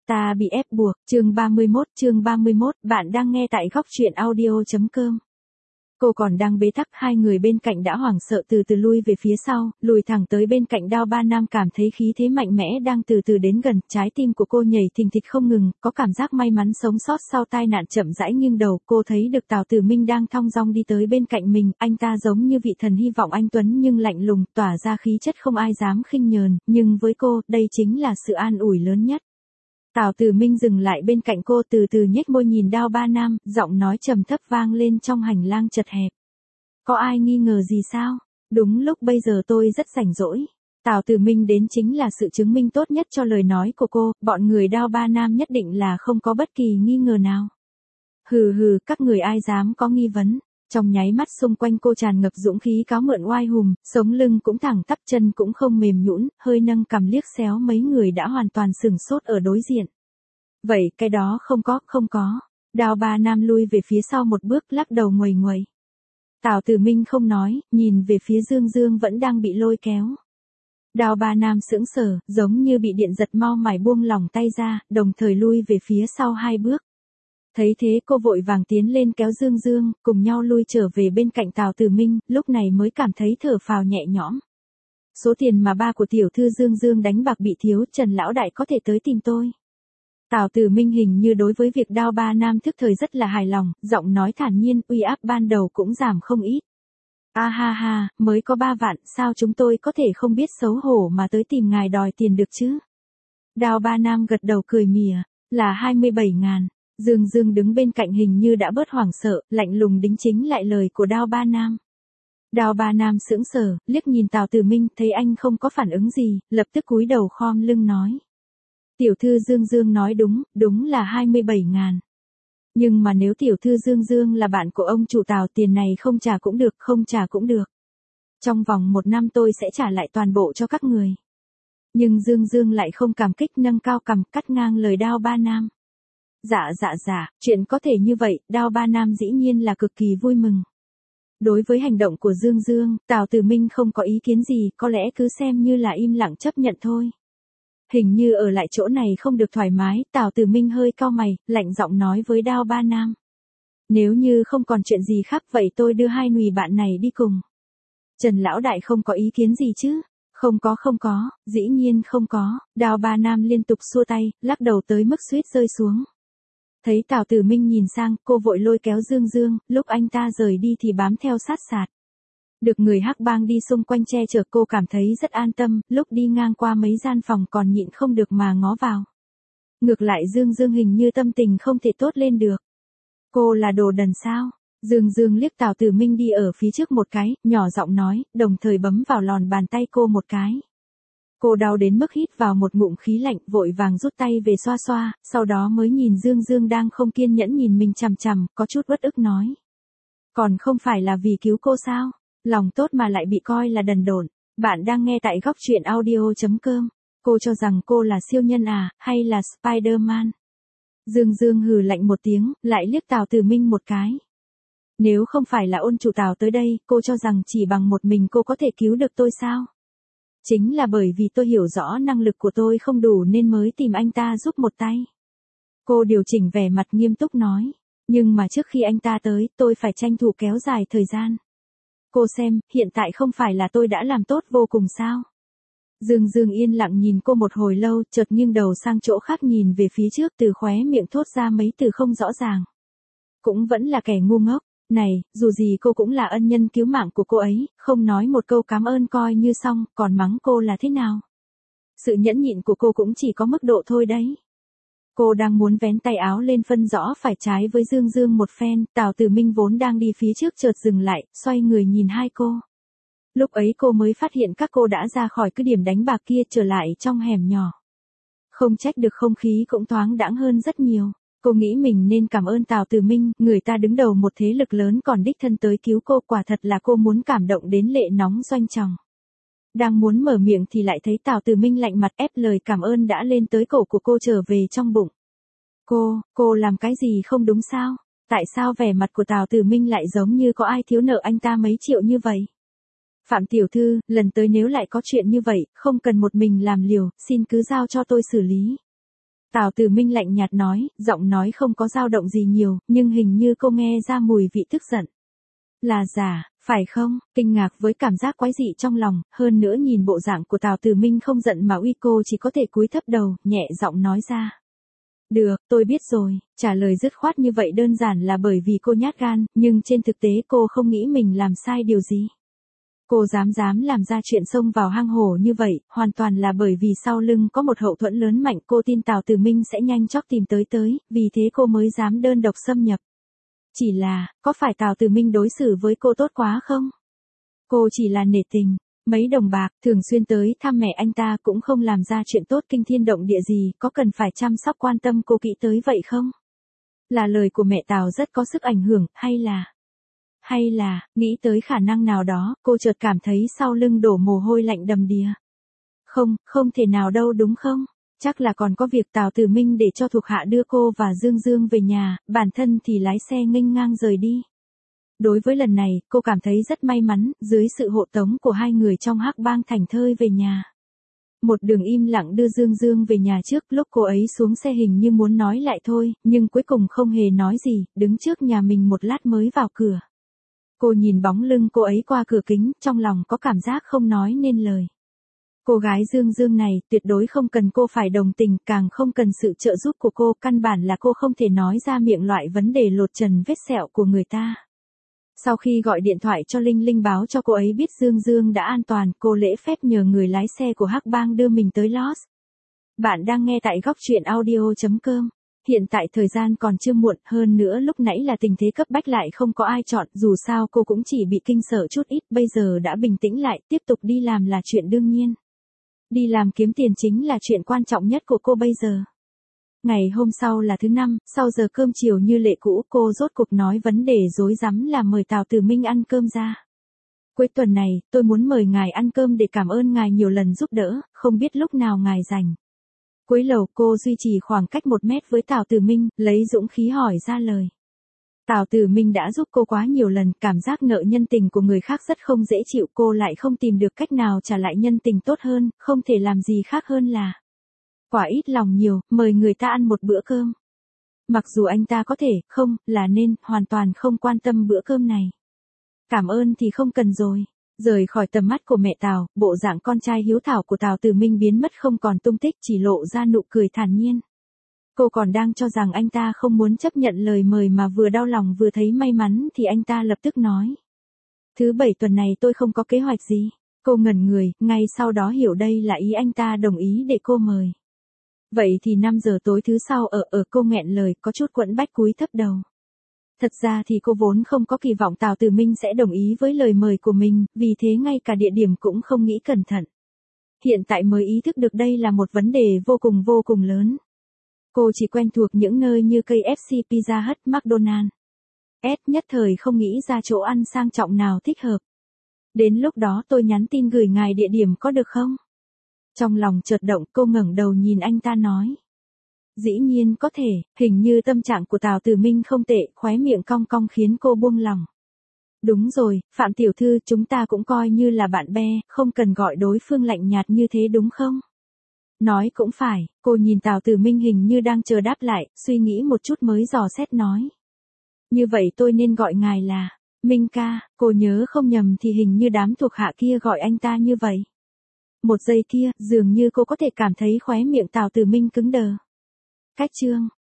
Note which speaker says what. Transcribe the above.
Speaker 1: Ta bị ép buộc, chương 31, bạn đang nghe tại góc truyện audio.com. Cô còn đang bế tắc, hai người bên cạnh đã hoảng sợ từ từ lui về phía sau, lùi thẳng tới bên cạnh Đao Ba Nam, cảm thấy khí thế mạnh mẽ đang từ từ đến gần, trái tim của cô nhảy thình thịch không ngừng, có cảm giác may mắn sống sót sau tai nạn. Chậm rãi nghiêng đầu, cô thấy được Tào Tử Minh đang thong dong đi tới bên cạnh mình, anh ta giống như vị thần hy vọng anh tuấn nhưng lạnh lùng, tỏa ra khí chất không ai dám khinh nhờn, nhưng với cô, đây chính là sự an ủi lớn nhất. Tào Tử Minh dừng lại bên cạnh cô, từ từ nhếch môi nhìn Đao Ba Nam, giọng nói trầm thấp vang lên trong hành lang chật hẹp. Có ai nghi ngờ gì sao? Đúng lúc bây giờ tôi rất rảnh rỗi. Tào Tử Minh đến chính là sự chứng minh tốt nhất cho lời nói của cô, bọn người Đao Ba Nam nhất định là không có bất kỳ nghi ngờ nào. Hừ hừ, các người ai dám có nghi vấn. Trong nháy mắt xung quanh cô tràn ngập dũng khí cáo mượn oai hùng, sống lưng cũng thẳng tắp, chân cũng không mềm nhũn, hơi nâng cằm liếc xéo mấy người đã hoàn toàn sửng sốt ở đối diện. Vậy cái đó không có. Đao Ba Nam lui về phía sau một bước, lắc đầu nguầy nguầy. Tào Tử Minh không nói, nhìn về phía Dương Dương vẫn đang bị lôi kéo. Đao Ba Nam sững sờ, giống như bị điện giật, mau mải buông lỏng tay ra, đồng thời lui về phía sau hai bước. Thấy thế cô vội vàng tiến lên kéo Dương Dương, cùng nhau lui trở về bên cạnh Tào Tử Minh, lúc này mới cảm thấy thở phào nhẹ nhõm. Số tiền mà ba của tiểu thư Dương Dương đánh bạc bị thiếu, Trần lão đại có thể tới tìm tôi. Tào Tử Minh hình như đối với việc Đao Ba Nam thức thời rất là hài lòng, giọng nói thản nhiên, uy áp ban đầu cũng giảm không ít. A ha ha, mới có 3 vạn, sao chúng tôi có thể không biết xấu hổ mà tới tìm ngài đòi tiền được chứ? Đao Ba Nam gật đầu cười mỉa, là 27.000. Dương Dương đứng bên cạnh hình như đã bớt hoảng sợ, lạnh lùng đính chính lại lời của Đao Ba Nam. Đao Ba Nam sững sờ, liếc nhìn Tào Tử Minh, thấy anh không có phản ứng gì, lập tức cúi đầu khom lưng nói. Tiểu thư Dương Dương nói đúng là 27.000. Nhưng mà nếu tiểu thư Dương Dương là bạn của ông chủ Tào, tiền này không trả cũng được. Trong vòng 1 năm tôi sẽ trả lại toàn bộ cho các người. Nhưng Dương Dương lại không cảm kích, nâng cao cằm, cắt ngang lời Đao Ba Nam. Dạ, chuyện có thể như vậy, Đao Ba Nam dĩ nhiên là cực kỳ vui mừng. Đối với hành động của Dương Dương, Tào Tử Minh không có ý kiến gì, có lẽ cứ xem như là im lặng chấp nhận thôi. Hình như ở lại chỗ này không được thoải mái, Tào Tử Minh hơi cau mày, lạnh giọng nói với Đao Ba Nam. Nếu như không còn chuyện gì khác vậy tôi đưa hai nùy bạn này đi cùng. Trần lão đại không có ý kiến gì chứ? Không có, dĩ nhiên không có. Đao Ba Nam liên tục xua tay, lắc đầu tới mức suýt rơi xuống. Thấy Tào Tử Minh nhìn sang, cô vội lôi kéo Dương Dương, lúc anh ta rời đi thì bám theo sát sạt. Được người hắc bang đi xung quanh che chở, cô cảm thấy rất an tâm, lúc đi ngang qua mấy gian phòng còn nhịn không được mà ngó vào. Ngược lại Dương Dương hình như tâm tình không thể tốt lên được. Cô là đồ đần sao? Dương Dương liếc Tào Tử Minh đi ở phía trước một cái, nhỏ giọng nói, đồng thời bấm vào lòn bàn tay cô một cái. Cô đau đến mức hít vào một ngụm khí lạnh, vội vàng rút tay về xoa xoa, sau đó mới nhìn Dương Dương đang không kiên nhẫn nhìn mình chằm chằm, có chút uất ức nói. Còn không phải là vì cứu cô sao? Lòng tốt mà lại bị coi là đần độn. Bạn đang nghe tại góc truyện audio.com. Cô cho rằng cô là siêu nhân à, hay là Spider-Man? Dương Dương hừ lạnh một tiếng, lại liếc Tào Tử Minh một cái. Nếu không phải là ôn chủ Tào tới đây, cô cho rằng chỉ bằng một mình cô có thể cứu được tôi sao? Chính là bởi vì tôi hiểu rõ năng lực của tôi không đủ nên mới tìm anh ta giúp một tay. Cô điều chỉnh vẻ mặt nghiêm túc nói. Nhưng mà trước khi anh ta tới, tôi phải tranh thủ kéo dài thời gian. Cô xem, hiện tại không phải là tôi đã làm tốt vô cùng sao? Dương Dương yên lặng nhìn cô một hồi lâu, chợt nghiêng đầu sang chỗ khác nhìn về phía trước, từ khóe miệng thốt ra mấy từ không rõ ràng. Cũng vẫn là kẻ ngu ngốc. Này, dù gì cô cũng là ân nhân cứu mạng của cô ấy, không nói một câu cảm ơn coi như xong, còn mắng cô là thế nào? Sự nhẫn nhịn của cô cũng chỉ có mức độ thôi đấy. Cô đang muốn vén tay áo lên phân rõ phải trái với Dương Dương một phen, Tào Tử Minh vốn đang đi phía trước chợt dừng lại, xoay người nhìn hai cô. Lúc ấy cô mới phát hiện các cô đã ra khỏi cái điểm đánh bạc kia, trở lại trong hẻm nhỏ. Không trách được không khí cũng thoáng đãng hơn rất nhiều. Cô nghĩ mình nên cảm ơn Tào Tử Minh, người ta đứng đầu một thế lực lớn còn đích thân tới cứu cô, quả thật là cô muốn cảm động đến lệ nóng doanh tròng. Đang muốn mở miệng thì lại thấy Tào Tử Minh lạnh mặt, ép lời cảm ơn đã lên tới cổ của cô trở về trong bụng. Cô làm cái gì không đúng sao? Tại sao vẻ mặt của Tào Tử Minh lại giống như có ai thiếu nợ anh ta mấy triệu như vậy? Phạm tiểu thư, lần tới nếu lại có chuyện như vậy, không cần một mình làm liều, xin cứ giao cho tôi xử lý. Tào Tử Minh lạnh nhạt nói, giọng nói không có dao động gì nhiều, nhưng hình như cô nghe ra mùi vị tức giận. Là giả, phải không? Kinh ngạc với cảm giác quái dị trong lòng, hơn nữa nhìn bộ dạng của Tào Tử Minh không giận mà uy, cô chỉ có thể cúi thấp đầu, nhẹ giọng nói ra. Được, tôi biết rồi, trả lời dứt khoát như vậy đơn giản là bởi vì cô nhát gan, nhưng trên thực tế cô không nghĩ mình làm sai điều gì. Cô dám làm ra chuyện xông vào hang hổ như vậy, hoàn toàn là bởi vì sau lưng có một hậu thuẫn lớn mạnh, cô tin Tào Tử Minh sẽ nhanh chóng tìm tới, vì thế cô mới dám đơn độc xâm nhập. Chỉ là, có phải Tào Tử Minh đối xử với cô tốt quá không? Cô chỉ là nể tình, mấy đồng bạc, thường xuyên tới thăm mẹ anh ta cũng không làm ra chuyện tốt kinh thiên động địa gì, có cần phải chăm sóc quan tâm cô kỹ tới vậy không? Là lời của mẹ Tào rất có sức ảnh hưởng, hay là, nghĩ tới khả năng nào đó, cô chợt cảm thấy sau lưng đổ mồ hôi lạnh đầm đìa. Không thể nào đâu đúng không? Chắc là còn có việc Tào Tử Minh để cho thuộc hạ đưa cô và Dương Dương về nhà, bản thân thì lái xe nghênh ngang rời đi. Đối với lần này, cô cảm thấy rất may mắn, dưới sự hộ tống của hai người trong hắc bang thành thơi về nhà. Một đường im lặng đưa Dương Dương về nhà trước, lúc cô ấy xuống xe hình như muốn nói lại thôi, nhưng cuối cùng không hề nói gì, đứng trước nhà mình một lát mới vào cửa. Cô nhìn bóng lưng cô ấy qua cửa kính, trong lòng có cảm giác không nói nên lời. Cô gái Dương Dương này, tuyệt đối không cần cô phải đồng tình, càng không cần sự trợ giúp của cô, căn bản là cô không thể nói ra miệng loại vấn đề lột trần vết sẹo của người ta. Sau khi gọi điện thoại cho Linh Linh báo cho cô ấy biết Dương Dương đã an toàn, cô lễ phép nhờ người lái xe của hắc bang đưa mình tới Lost. Bạn đang nghe tại góc truyện audio.com. Hiện tại thời gian còn chưa muộn, hơn nữa lúc nãy là tình thế cấp bách lại không có ai chọn, dù sao cô cũng chỉ bị kinh sợ chút ít, bây giờ đã bình tĩnh lại, tiếp tục đi làm là chuyện đương nhiên. Đi làm kiếm tiền chính là chuyện quan trọng nhất của cô bây giờ. Ngày hôm sau là thứ năm, sau giờ cơm chiều như lệ cũ, cô rốt cuộc nói vấn đề rối rắm là mời Tào Tử Minh ăn cơm ra. Cuối tuần này, tôi muốn mời ngài ăn cơm để cảm ơn ngài nhiều lần giúp đỡ, không biết lúc nào ngài rảnh. Cuối lầu cô duy trì khoảng cách 1 mét với Tào Tử Minh, lấy dũng khí hỏi ra lời. Tào Tử Minh đã giúp cô quá nhiều lần, cảm giác nợ nhân tình của người khác rất không dễ chịu, cô lại không tìm được cách nào trả lại nhân tình tốt hơn, không thể làm gì khác hơn là quả ít lòng nhiều, mời người ta ăn một bữa cơm. Mặc dù anh ta có thể, không, là nên, hoàn toàn không quan tâm bữa cơm này. Cảm ơn thì không cần rồi. Rời khỏi tầm mắt của mẹ Tào, bộ dạng con trai hiếu thảo của Tào Tử Minh biến mất không còn tung tích, chỉ lộ ra nụ cười thản nhiên. Cô còn đang cho rằng anh ta không muốn chấp nhận lời mời mà vừa đau lòng vừa thấy may mắn thì anh ta lập tức nói. Thứ 7 tuần này tôi không có kế hoạch gì. Cô ngẩn người, ngay sau đó hiểu đây là ý anh ta đồng ý để cô mời. Vậy thì 5 giờ tối thứ sau cô nghẹn lời, có chút quẫn bách cúi thấp đầu. Thật ra thì cô vốn không có kỳ vọng Tào Tử Minh sẽ đồng ý với lời mời của mình, vì thế ngay cả địa điểm cũng không nghĩ cẩn thận. Hiện tại mới ý thức được đây là một vấn đề vô cùng lớn. Cô chỉ quen thuộc những nơi như KFC, Pizza Hut, McDonald's. Nhất thời không nghĩ ra chỗ ăn sang trọng nào thích hợp. Đến lúc đó tôi nhắn tin gửi ngài địa điểm có được không? Trong lòng chợt động, cô ngẩng đầu nhìn anh ta nói. Dĩ nhiên có thể, hình như tâm trạng của Tào Tử Minh không tệ, khóe miệng cong cong khiến cô buông lòng. Đúng rồi, Phạm tiểu thư, chúng ta cũng coi như là bạn bè, không cần gọi đối phương lạnh nhạt như thế đúng không? Nói cũng phải, cô nhìn Tào Tử Minh hình như đang chờ đáp lại, suy nghĩ một chút mới dò xét nói. Như vậy tôi nên gọi ngài là Minh ca, cô nhớ không nhầm thì hình như đám thuộc hạ kia gọi anh ta như vậy. Một giây kia, dường như cô có thể cảm thấy khóe miệng Tào Tử Minh cứng đờ. Cách chương